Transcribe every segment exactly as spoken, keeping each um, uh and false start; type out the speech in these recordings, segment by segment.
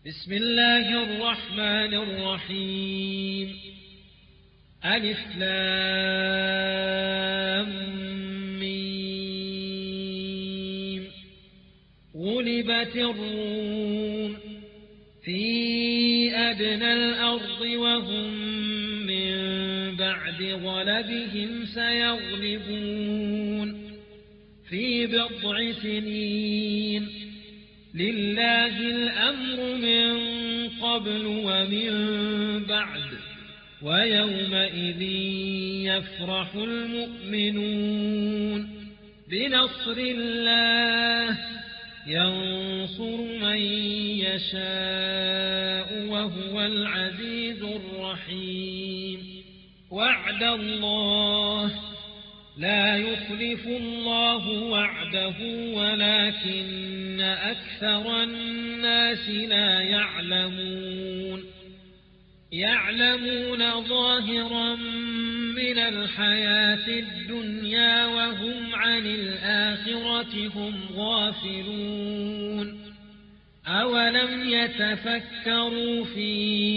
بسم الله الرحمن الرحيم. ألف لام ميم. غلبت الروم في أدنى الأرض وهم من بعد غلبهم سيغلبون في بضع سنين. لله الأمر من قبل ومن بعد ويومئذ يفرح المؤمنون بنصر الله ينصر من يشاء وهو العزيز الرحيم. وعد الله لا يخلف الله وعده ولكن أكثر الناس لا يعلمون. يعلمون ظاهرا من الحياة الدنيا وهم عن الآخرة هم غافلون. أولم يتفكروا في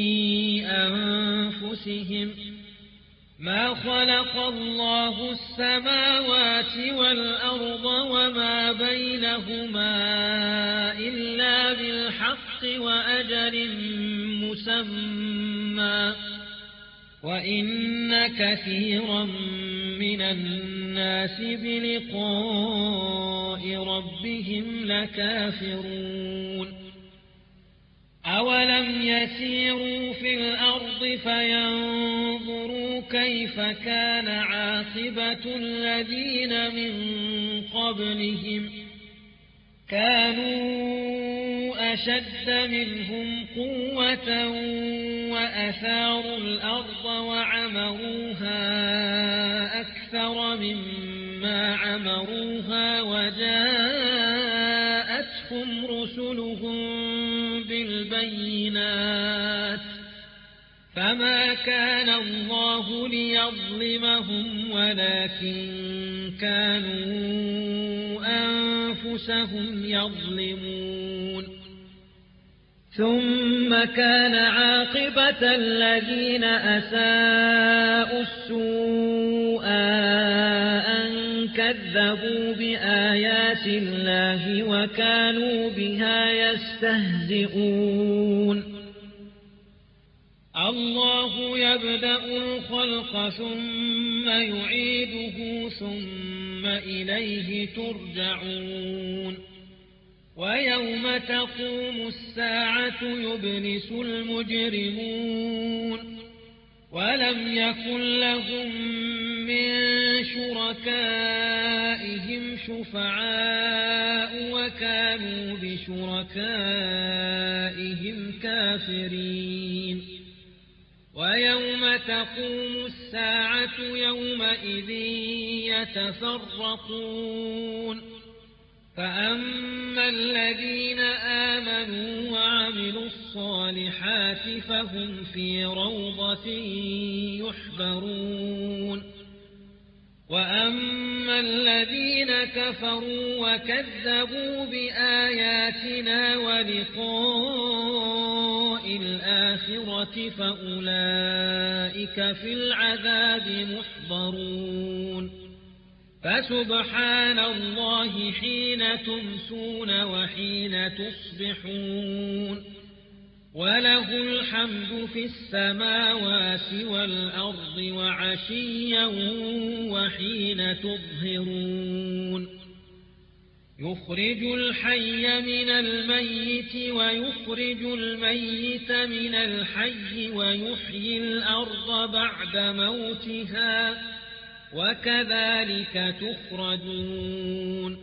أنفسهم ما خلق الله السماوات والأرض وما بينهما إلا بالحق وأجل مسمى وإن كثيرا من الناس بلقاء ربهم لكافرون. أولم يسيروا في الأرض فينظروا كيف كان عاقبة الذين من قبلهم كانوا أشد منهم قوة وأثاروا الأرض وعمروها أكثر مما عمروها وجاءتهم رسلهم بالبينات فما كان الله ليظلمهم ولكن كانوا أنفسهم يظلمون. ثم كان عاقبة الذين أساءوا السوء أن كذبوا بآيات الله وكانوا بها يستهزئون. الله يبدأ الخلق ثم يعيده ثم إليه ترجعون. ويوم تقوم الساعة يبلس المجرمون ولم يكن لهم من شركائهم شفعاء وكانوا بشركائهم كافرين. ويوم تقوم الساعة يومئذ يتفرقون فأما الذين آمنوا وعملوا الصالحات فهم في روضة يحبرون. وأما الذين كفروا وكذبوا بآياتنا ولقاء الآخرة فأولئك في العذاب محضرون. فسبحان الله حين تمسون وحين تصبحون وله الحمد في السماوات والأرض وعشيا وحين تظهرون. يخرج الحي من الميت ويخرج الميت من الحي ويحيي الأرض بعد موتها وكذلك تخرجون.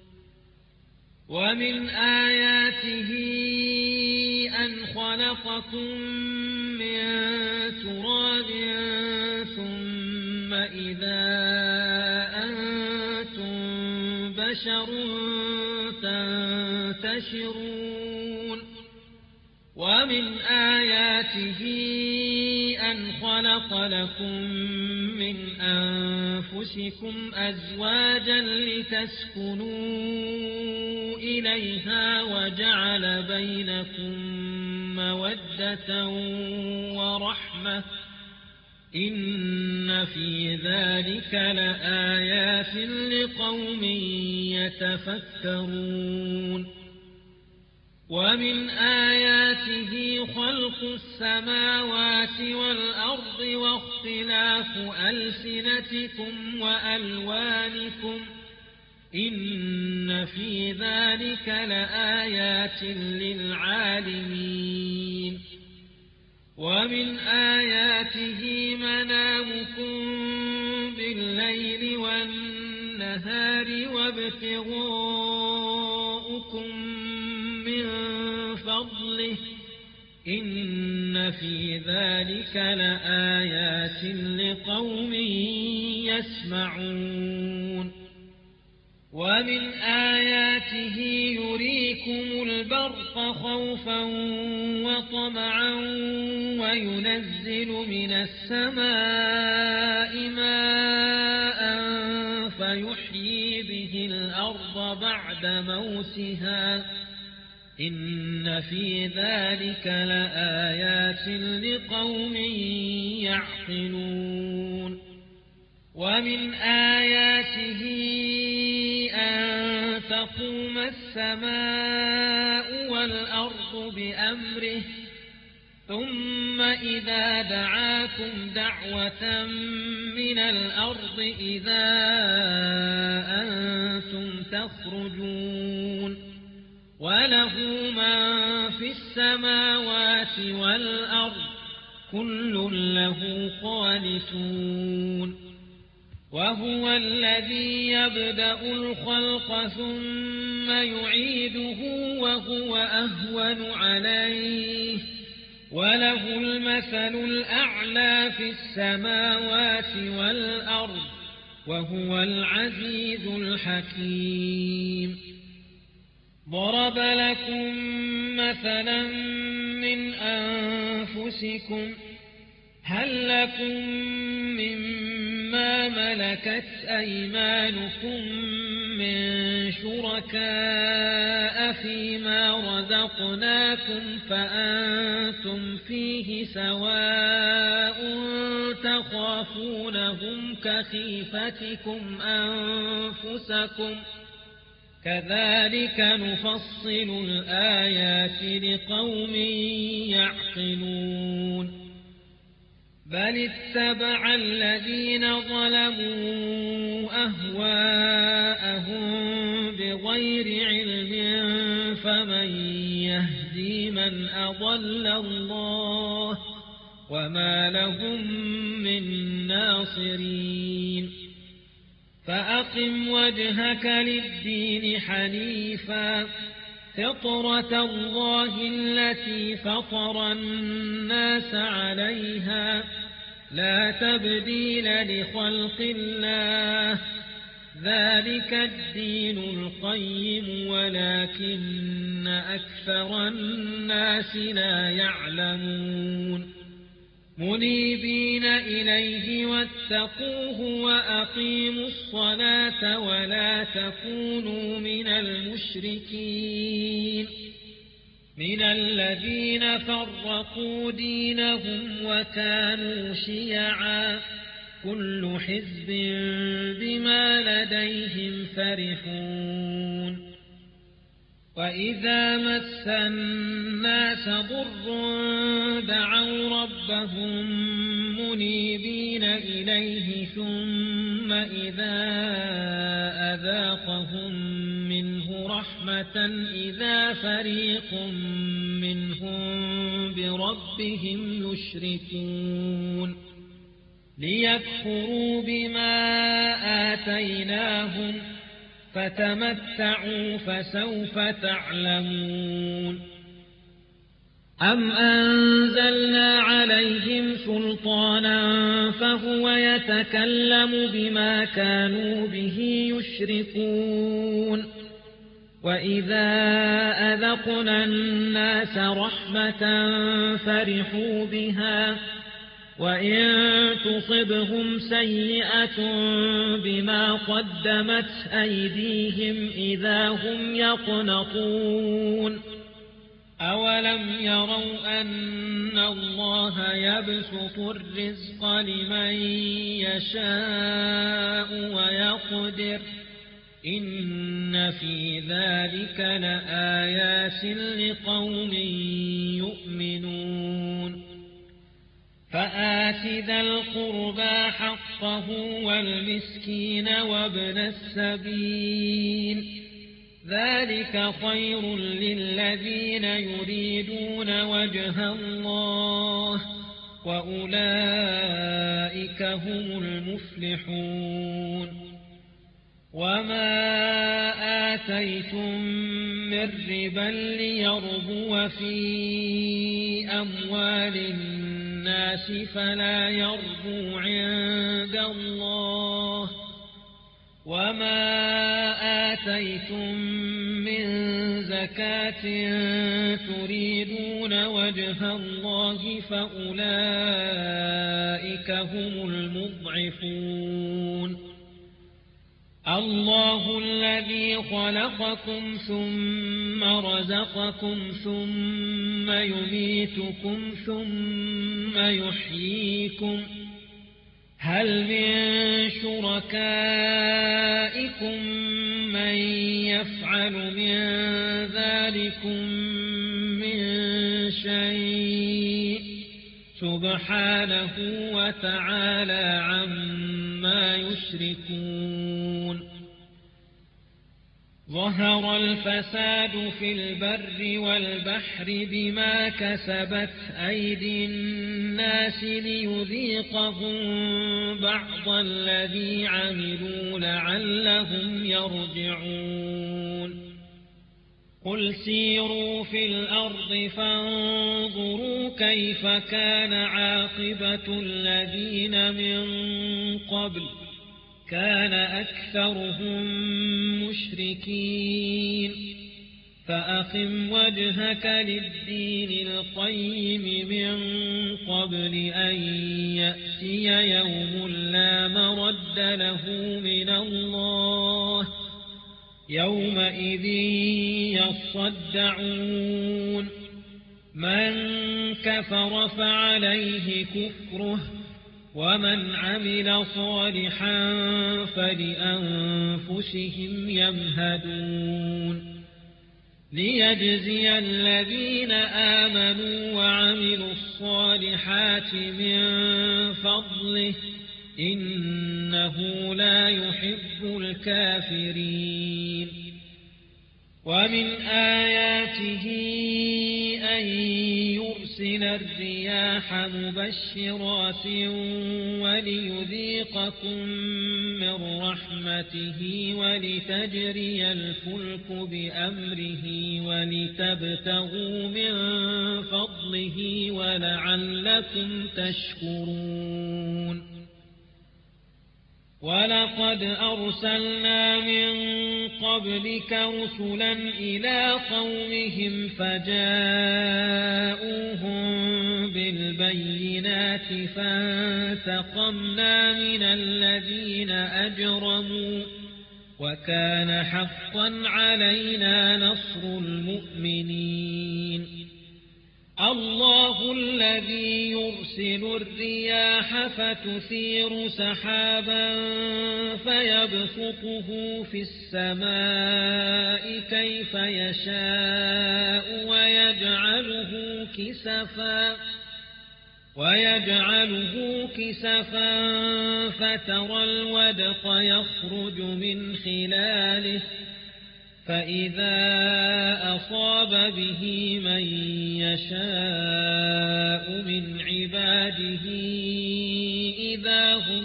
ومن آياته أن خلقكم من تراب ثم إذا أنتم بشر تنتشرون. ومن آياته أن خلق لكم من أنفسكم أزواجا لتسكنوا إليها وجعل بينكم مودة ورحمة إن في ذلك لآيات لقوم يتفكرون ومن آياته خلق السماوات والأرض واختلاف ألسنتكم وألوانكم إن في ذلك لآيات للعالمين ومن آياته منامكم بالليل والنهار وابتغاؤكم من فضله إن في ذلك لآيات لقوم يسمعون ومن آياته يريكم البرق خوفا وطمعا وينزل من السماء ماء فيحيي به الأرض بعد موتها إن في ذلك لآيات لقوم يعقلون ومن آياته أن تقوم السماء والأرض بأمره ثم إذا دعاكم دعوة من الأرض إذا أنتم تخرجون وله من في السماوات والأرض كل له قانتون وهو الذي يبدأ الخلق ثم يعيده وهو أهون عليه وله المثل الأعلى في السماوات والأرض وهو العزيز الحكيم ضرب لكم مثلا من أنفسكم هل لكم مما ملكت أيمانكم من شركاء فيما رزقناكم فأنتم فيه سواء تخافونهم كخيفتكم أنفسكم كذلك نفصل الآيات لقوم يعقلون بل اتبع الذين ظلموا أهواءهم بغير علم فمن يهدي من أضل الله وما لهم من ناصرين فأقم وجهك للدين حنيفا فطرة الله التي فطر الناس عليها لا تبديل لخلق الله ذلك الدين القيم ولكن أكثر الناس لا يعلمون منيبين إليه واتقوه وأقيموا الصلاة ولا تكونوا من المشركين من الذين فرقوا دينهم وكانوا شيعا كل حزب بما لديهم فرحون وإذا مس الناس ضر دعوا ربهم منيبين إليه ثم إذا أذاقهم منه رحمة إذا فريق منهم بربهم يشركون ليكفروا بما آتيناهم فتمتعوا فسوف تعلمون أم أنزلنا عليهم سلطانا فهو يتكلم بما كانوا به يشركون وإذا أذقنا الناس رحمة فرحوا بها وإن تصبهم سيئة بما قدمت أيديهم إذا هم يقنطون أولم يروا أن الله يبسط الرزق لمن يشاء ويقدر إن في ذلك لآيات لقوم يؤمنون فآت ذا القربى حقه والمسكين وابن السبيل ذلك خير للذين يريدون وجه الله وأولئك هم المفلحون وما آتيتم من ربا ليربو في أموال الناس فلا يربو عند الله وما آتيتم من زكاة تريدون وجه الله فأولئك هم المضعفون الله الذي خلقكم ثم رزقكم ثم يميتكم ثم يحييكم هل من شركائكم من يفعل من ذلكم من شيء سبحانه وتعالى عما يشركون ظهر الفساد في البر والبحر بما كسبت أيدي الناس ليذيقهم بعض الذي عملوا لعلهم يرجعون قل سيروا في الأرض فانظروا كيف كان عاقبة الذين من قبل كان أكثرهم مشركين فأقم وجهك للدين القيم من قبل أن يأتي يوم لا مرد له من الله يومئذ يصدعون من كفر فعليه كفره ومن عمل صالحا فلأنفسهم يمهدون ليجزي الذين آمنوا وعملوا الصالحات من فضله إنه لا يحب الكافرين ومن آياته أن يرسل الرياح مبشرات وليذيقكم من رحمته ولتجري الفلك بأمره ولتبتغوا من فضله ولعلكم تشكرون ولقد أرسلنا من قبلك رسلا إلى قومهم فجاءوهم بالبينات فانتقمنا من الذين أجرموا وكان حقا علينا نصر المؤمنين الله الذي يرسل الرياح فتثير سحابا فيبسطه في السماء كيف يشاء ويجعله كسفا ويجعله كسفا فترى الودق يخرج من خلاله فإذا أصاب به من يشاء من عباده إذا هم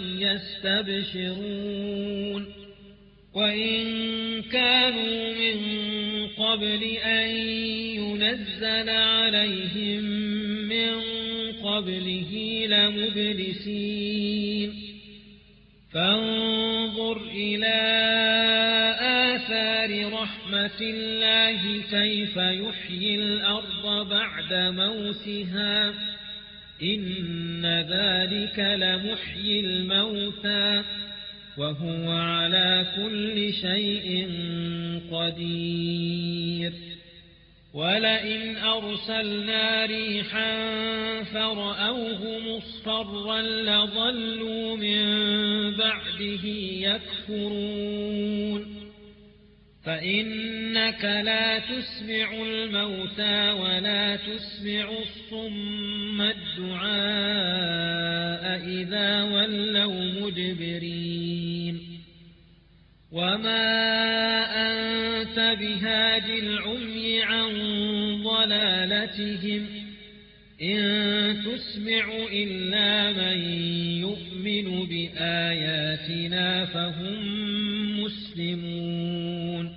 يستبشرون وإن كانوا من قبل أن ينزل عليهم من قبله لمبلسين فانظر إلى آثار رحمة الله كيف يحيي الأرض بعد موتها إن ذلك لمحيي الموتى وهو على كل شيء قدير ولئن أرسلنا ريحا فرأوه مصفرا لظلوا من بعده يكفرون فإنك لا تسمع الموتى ولا تسمع الصم الدعاء إذا ولوا مدبرين وما أنت بهاد العمي عن ضلالتهم إن تسمع إلا من يؤمن بآياتنا فهم مسلمون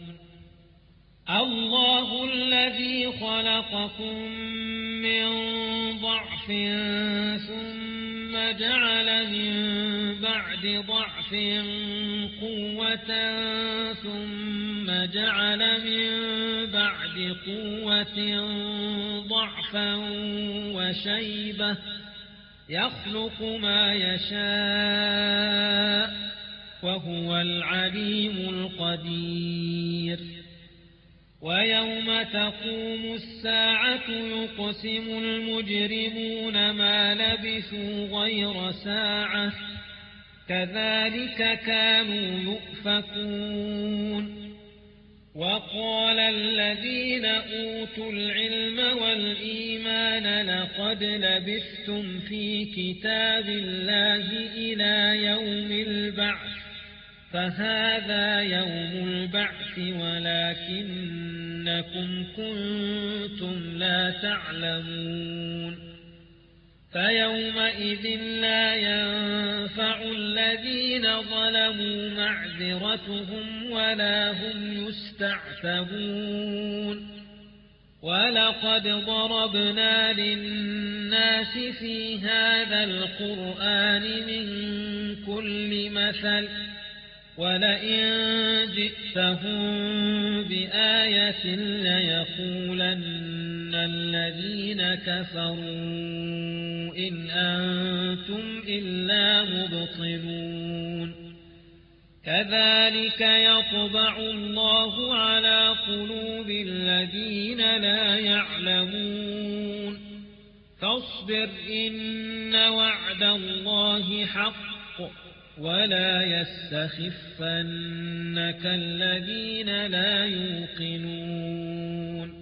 الله الذي خلقكم من ضعف ثم جعل من بعد ضعف قوة ثم جعل من بعد قوة ضعفا وشيبة يخلق ما يشاء وهو العليم القدير ويوم تقوم الساعة يقسم المجرمون ما لبثوا غير ساعة كذلك كانوا يؤفكون وقال الذين أوتوا العلم والإيمان لقد لبثتم في كتاب الله إلى يوم البعث فهذا يوم البعث ولكنكم كنتم لا تعلمون فيومئذ لا ينفع الذين ظلموا معذرتهم ولا هم يستعتبون ولقد ضربنا للناس في هذا القرآن من كل مثل ولئن جئتهم بآية ليقولن الذين كفروا إن أنتم إلا مبطلون كذلك يطبع الله على قلوب الذين لا يعلمون فاصبر إن وعد الله حق ولا يستخفنك الذين لا يوقنون